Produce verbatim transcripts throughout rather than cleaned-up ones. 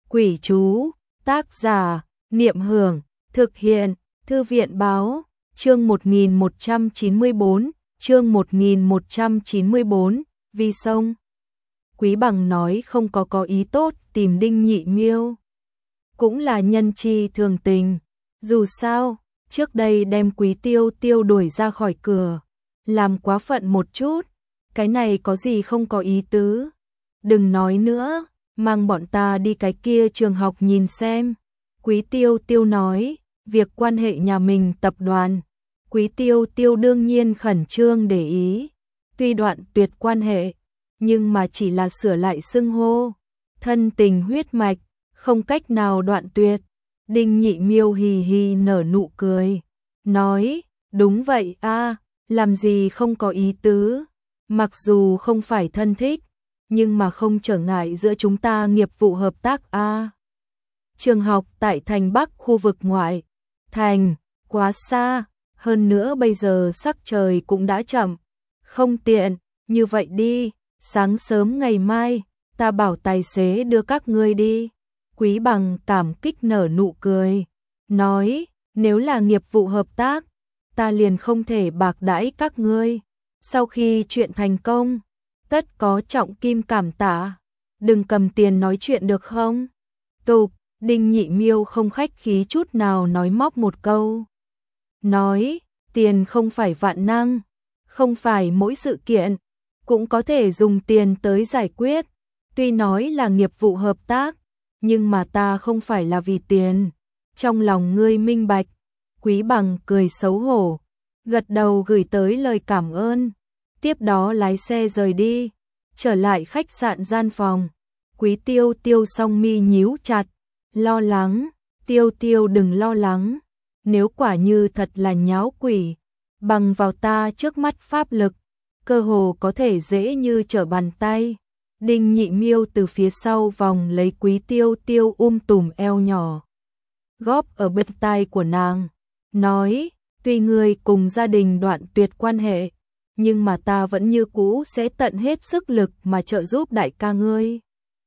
Quỷ chú, tác giả, Niệm Hưởng, thực hiện, Thư viện báo, chương một nghìn một trăm chín mươi tư, chương một nghìn một trăm chín mươi tư, vì sông. Quý Bằng nói không có có ý tốt tìm Đinh Nhị Miêu. Cũng là nhân chi thường tình, dù sao, trước đây đem Quý Tiêu Tiêu đuổi ra khỏi cửa, làm quá phận một chút, cái này có gì không có ý tứ. Đừng nói nữa, mang bọn ta đi cái kia trường học nhìn xem. Quý Tiêu Tiêu nói, việc quan hệ nhà mình tập đoàn. Quý Tiêu Tiêu đương nhiên khẩn trương để ý, tuy đoạn tuyệt quan hệ, nhưng mà chỉ là sửa lại xưng hô, thân tình huyết mạch, không cách nào đoạn tuyệt. Đinh Nhị Miêu hì hì nở nụ cười, nói, đúng vậy a, làm gì không có ý tứ, mặc dù không phải thân thích, nhưng mà không trở ngại giữa chúng ta nghiệp vụ hợp tác a. Trường học tại thành Bắc khu vực ngoại thành, quá xa, hơn nữa bây giờ sắc trời cũng đã chậm, không tiện, như vậy đi, sáng sớm ngày mai, ta bảo tài xế đưa các ngươi đi. Quý Bằng cảm kích nở nụ cười, nói, nếu là nghiệp vụ hợp tác, ta liền không thể bạc đãi các ngươi. Sau khi chuyện thành công, tất có trọng kim cảm tạ, đừng cầm tiền nói chuyện được không? Tục, Đinh Nhị Miêu không khách khí chút nào nói móc một câu. Nói, tiền không phải vạn năng, không phải mỗi sự kiện, cũng có thể dùng tiền tới giải quyết. Tuy nói là nghiệp vụ hợp tác, nhưng mà ta không phải là vì tiền. Trong lòng ngươi minh bạch. Quý Bằng cười xấu hổ, gật đầu gửi tới lời cảm ơn. Tiếp đó lái xe rời đi, trở lại khách sạn gian phòng. Quý Tiêu Tiêu song mi nhíu chặt, lo lắng, Tiêu Tiêu đừng lo lắng, nếu quả như thật là nháo quỷ, bằng vào ta trước mắt pháp lực, cơ hồ có thể dễ như trở bàn tay. Đinh Nhị Miêu từ phía sau vòng lấy Quý Tiêu Tiêu um tùm eo nhỏ, góp ở bên tai của nàng, nói, tuy ngươi cùng gia đình đoạn tuyệt quan hệ, nhưng mà ta vẫn như cũ sẽ tận hết sức lực mà trợ giúp đại ca ngươi.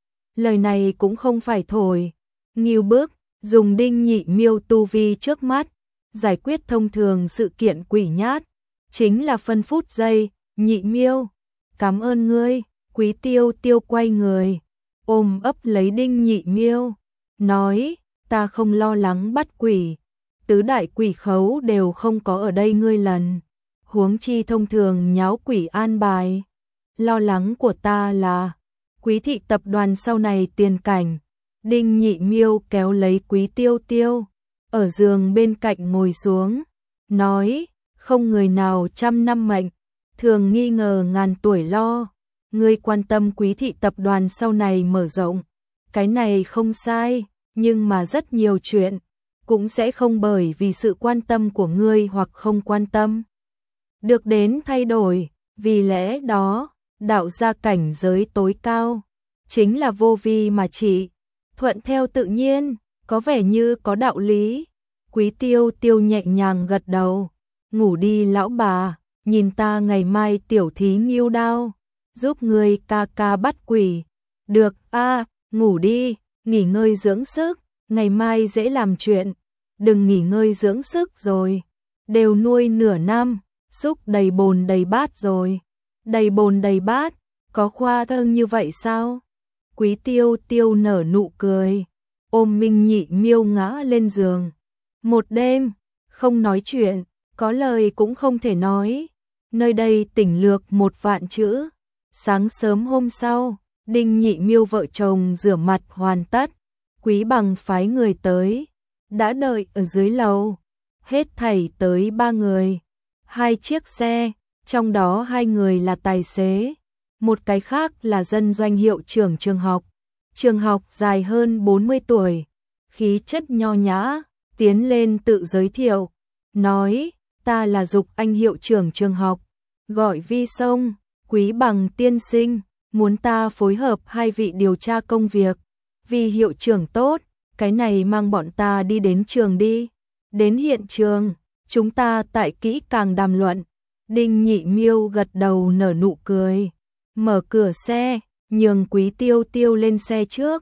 Lời này cũng không phải thổi, nghiêu bức, dùng Đinh Nhị Miêu tu vi trước mắt, giải quyết thông thường sự kiện quỷ nhát, chính là phân phút giây. Nhị Miêu, cảm ơn ngươi. Quý Tiêu Tiêu quay người, ôm ấp lấy Đinh Nhị Miêu, nói, ta không lo lắng bắt quỷ, tứ đại quỷ khấu đều không có ở đây ngươi lần, huống chi thông thường nháo quỷ an bài. Lo lắng của ta là Quý thị tập đoàn sau này tiền cảnh. Đinh Nhị Miêu kéo lấy Quý Tiêu Tiêu, ở giường bên cạnh ngồi xuống, nói, không người nào trăm năm mệnh, thường nghi ngờ ngàn tuổi lo. Ngươi quan tâm Quý thị tập đoàn sau này mở rộng, cái này không sai, nhưng mà rất nhiều chuyện cũng sẽ không bởi vì sự quan tâm của ngươi hoặc không quan tâm được đến thay đổi, vì lẽ đó, đạo gia cảnh giới tối cao chính là vô vi mà trị, thuận theo tự nhiên, có vẻ như có đạo lý. Quý Tiêu Tiêu nhẹ nhàng gật đầu, ngủ đi lão bà, nhìn ta ngày mai tiểu thí nghiêu đao, giúp người ca ca bắt quỷ. Được a, à, ngủ đi, nghỉ ngơi dưỡng sức, ngày mai dễ làm chuyện. Đừng nghỉ ngơi dưỡng sức rồi, đều nuôi nửa năm, xúc đầy bồn đầy bát rồi. Đầy bồn đầy bát, có khoa trương như vậy sao? Quý Tiêu Tiêu nở nụ cười, ôm Minh Nhị Miêu ngã lên giường. Một đêm, không nói chuyện, có lời cũng không thể nói. Nơi đây tỉnh lược một vạn chữ. Sáng sớm hôm sau, Đinh Nhị Miêu vợ chồng rửa mặt hoàn tất, Quý Bằng phái người tới, đã đợi ở dưới lầu, hết thảy tới ba người, hai chiếc xe, trong đó hai người là tài xế, một cái khác là dân doanh hiệu trưởng trường học. Trường học dài hơn bốn mươi tuổi, khí chất nho nhã, tiến lên tự giới thiệu, nói, ta là Dục Anh hiệu trưởng trường học, gọi Vi Sông. Quý Bằng tiên sinh, muốn ta phối hợp hai vị điều tra công việc. Vì hiệu trưởng tốt, cái này mang bọn ta đi đến trường đi. Đến hiện trường, chúng ta tại kỹ càng đàm luận. Đinh Nhị Miêu gật đầu nở nụ cười, mở cửa xe, nhường Quý Tiêu Tiêu lên xe trước,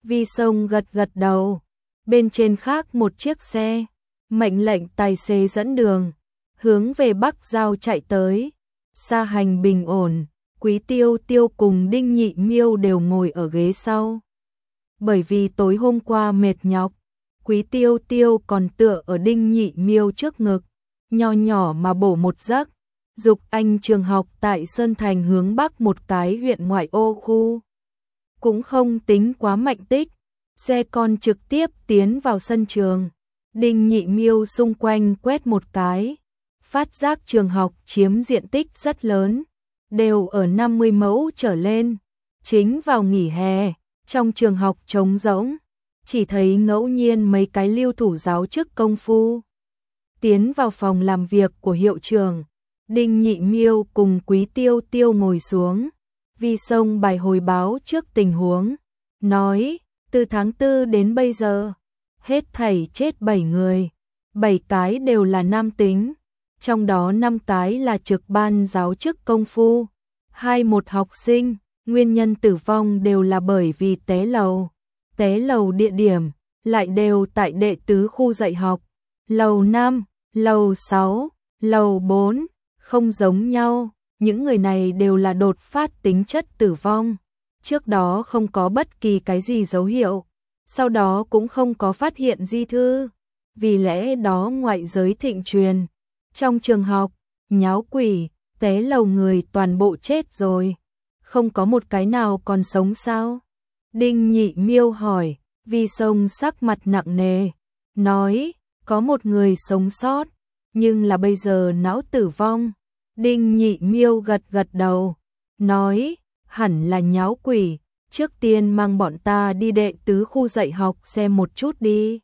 Vi Sông gật gật đầu. Bên trên khác một chiếc xe, mệnh lệnh tài xế dẫn đường, hướng về Bắc Giao chạy tới. Xa hành bình ổn, Quý Tiêu Tiêu cùng Đinh Nhị Miêu đều ngồi ở ghế sau. Bởi vì tối hôm qua mệt nhọc, Quý Tiêu Tiêu còn tựa ở Đinh Nhị Miêu trước ngực, nho nhỏ mà bổ một giấc. Dục Anh trường học tại Sơn Thành hướng Bắc một cái huyện ngoại ô khu. Cũng không tính quá mạnh tích, xe con trực tiếp tiến vào sân trường. Đinh Nhị Miêu xung quanh quét một cái, phát giác trường học chiếm diện tích rất lớn, đều ở năm mươi mẫu trở lên. Chính vào nghỉ hè, trong trường học trống rỗng, chỉ thấy ngẫu nhiên mấy cái lưu thủ giáo chức công phu tiến vào phòng làm việc của hiệu trưởng. Đinh Nhị Miêu cùng Quý Tiêu Tiêu ngồi xuống. Vi Sông bài hồi báo trước tình huống, nói, từ tháng tư đến bây giờ, hết thảy chết bảy người, bảy cái đều là nam tính, trong đó năm cái là trực ban giáo chức công phu, hai một học sinh, nguyên nhân tử vong đều là bởi vì té lầu. Té lầu địa điểm lại đều tại đệ tứ khu dạy học, lầu năm, lầu sáu, lầu bốn, không giống nhau, những người này đều là đột phát tính chất tử vong. Trước đó không có bất kỳ cái gì dấu hiệu, sau đó cũng không có phát hiện di thư, vì lẽ đó ngoại giới thịnh truyền. Trong trường học, nháo quỷ, té lầu người toàn bộ chết rồi, không có một cái nào còn sống sao? Đinh Nhị Miêu hỏi. Vi Sông sắc mặt nặng nề, nói, có một người sống sót, nhưng là bây giờ não tử vong. Đinh Nhị Miêu gật gật đầu, nói, hẳn là nháo quỷ, trước tiên mang bọn ta đi đệ tứ khu dạy học xem một chút đi.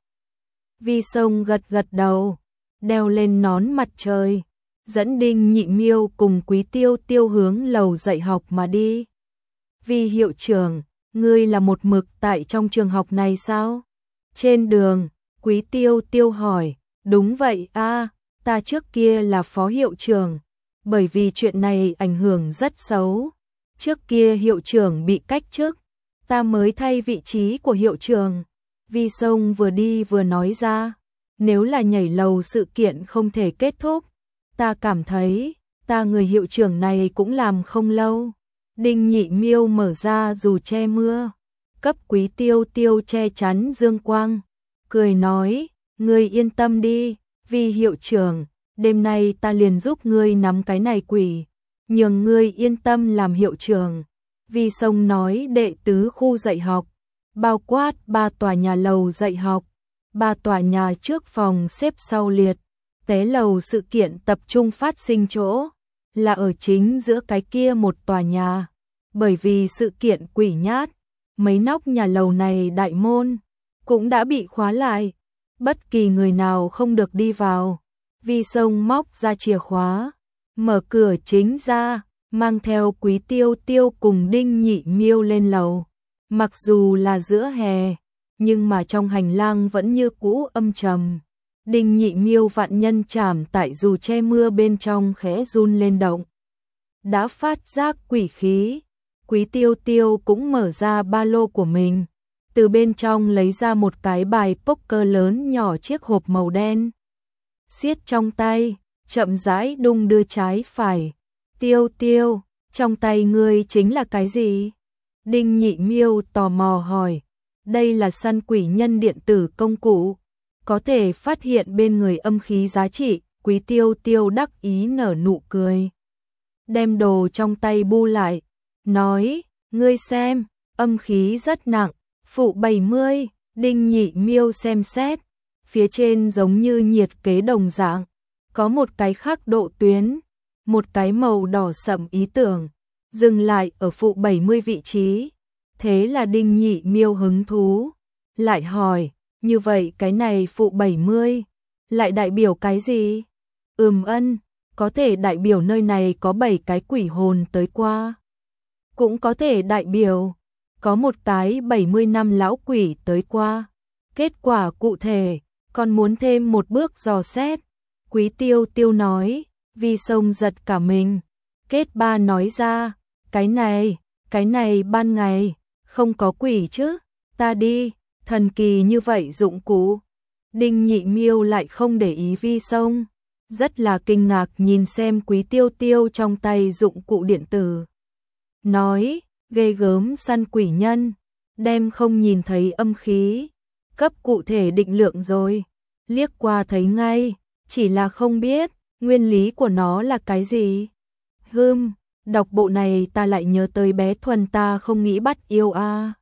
Vi Sông gật gật đầu, đeo lên nón mặt trời, dẫn Đinh Nhị Miêu cùng Quý Tiêu Tiêu hướng lầu dạy học mà đi. Vi hiệu trưởng, ngươi là một mực tại trong trường học này sao? Trên đường, Quý Tiêu Tiêu hỏi, đúng vậy a, ta trước kia là phó hiệu trưởng, bởi vì chuyện này ảnh hưởng rất xấu. Trước kia hiệu trưởng bị cách chức, ta mới thay vị trí của hiệu trưởng. Vi Sông vừa đi vừa nói ra, nếu là nhảy lầu sự kiện không thể kết thúc, ta cảm thấy, ta người hiệu trưởng này cũng làm không lâu. Đinh Nhị Miêu mở ra dù che mưa, cấp Quý Tiêu Tiêu che chắn dương quang, cười nói, ngươi yên tâm đi, Vi hiệu trưởng, đêm nay ta liền giúp ngươi nắm cái này quỷ, nhường ngươi yên tâm làm hiệu trưởng. Vi Sông nói đệ tứ khu dạy học, bao quát ba tòa nhà lầu dạy học, ba tòa nhà trước phòng xếp sau liệt, té lầu sự kiện tập trung phát sinh chỗ, là ở chính giữa cái kia một tòa nhà. Bởi vì sự kiện quỷ nhát, mấy nóc nhà lầu này đại môn cũng đã bị khóa lại, bất kỳ người nào không được đi vào. Vi Sông móc ra chìa khóa, mở cửa chính ra, mang theo Quý Tiêu Tiêu cùng Đinh Nhị Miêu lên lầu. Mặc dù là giữa hè, nhưng mà trong hành lang vẫn như cũ âm trầm. Đinh Nhị Miêu vạn nhân chảm tại dù che mưa bên trong khẽ run lên động, đã phát giác quỷ khí. Quý Tiêu Tiêu cũng mở ra ba lô của mình, từ bên trong lấy ra một cái bài poker lớn nhỏ chiếc hộp màu đen. Siết trong tay, chậm rãi đung đưa trái phải. Tiêu Tiêu, trong tay ngươi chính là cái gì? Đinh Nhị Miêu tò mò hỏi. Đây là săn quỷ nhân điện tử công cụ, có thể phát hiện bên người âm khí giá trị. Quý Tiêu Tiêu đắc ý nở nụ cười, đem đồ trong tay bu lại, nói, ngươi xem, âm khí rất nặng, phụ bảy mươi. Đinh Nhị Miêu xem xét, phía trên giống như nhiệt kế đồng dạng, có một cái khắc độ tuyến, một cái màu đỏ sậm ý tưởng, dừng lại ở phụ bảy mươi vị trí. Thế là Đinh Nhị Miêu hứng thú, lại hỏi, như vậy cái này phụ bảy mươi, lại đại biểu cái gì? Ừm ân, có thể đại biểu nơi này có bảy cái quỷ hồn tới qua. Cũng có thể đại biểu, có một cái bảy mươi năm lão quỷ tới qua. Kết quả cụ thể, còn muốn thêm một bước dò xét. Quý Tiêu Tiêu nói, Vi Sông giật cả mình. Kết ba nói ra, cái này, cái này ban ngày, không có quỷ chứ, ta đi, thần kỳ như vậy dụng cụ. Đinh Nhị Miêu lại không để ý Vi Sông, rất là kinh ngạc nhìn xem Quý Tiêu Tiêu trong tay dụng cụ điện tử. Nói, ghê gớm săn quỷ nhân, đem không nhìn thấy âm khí, cấp cụ thể định lượng rồi, liếc qua thấy ngay, chỉ là không biết, nguyên lý của nó là cái gì. Hừm, đọc bộ này ta lại nhớ tới bé Thuần ta không nghĩ bắt yêu a. À.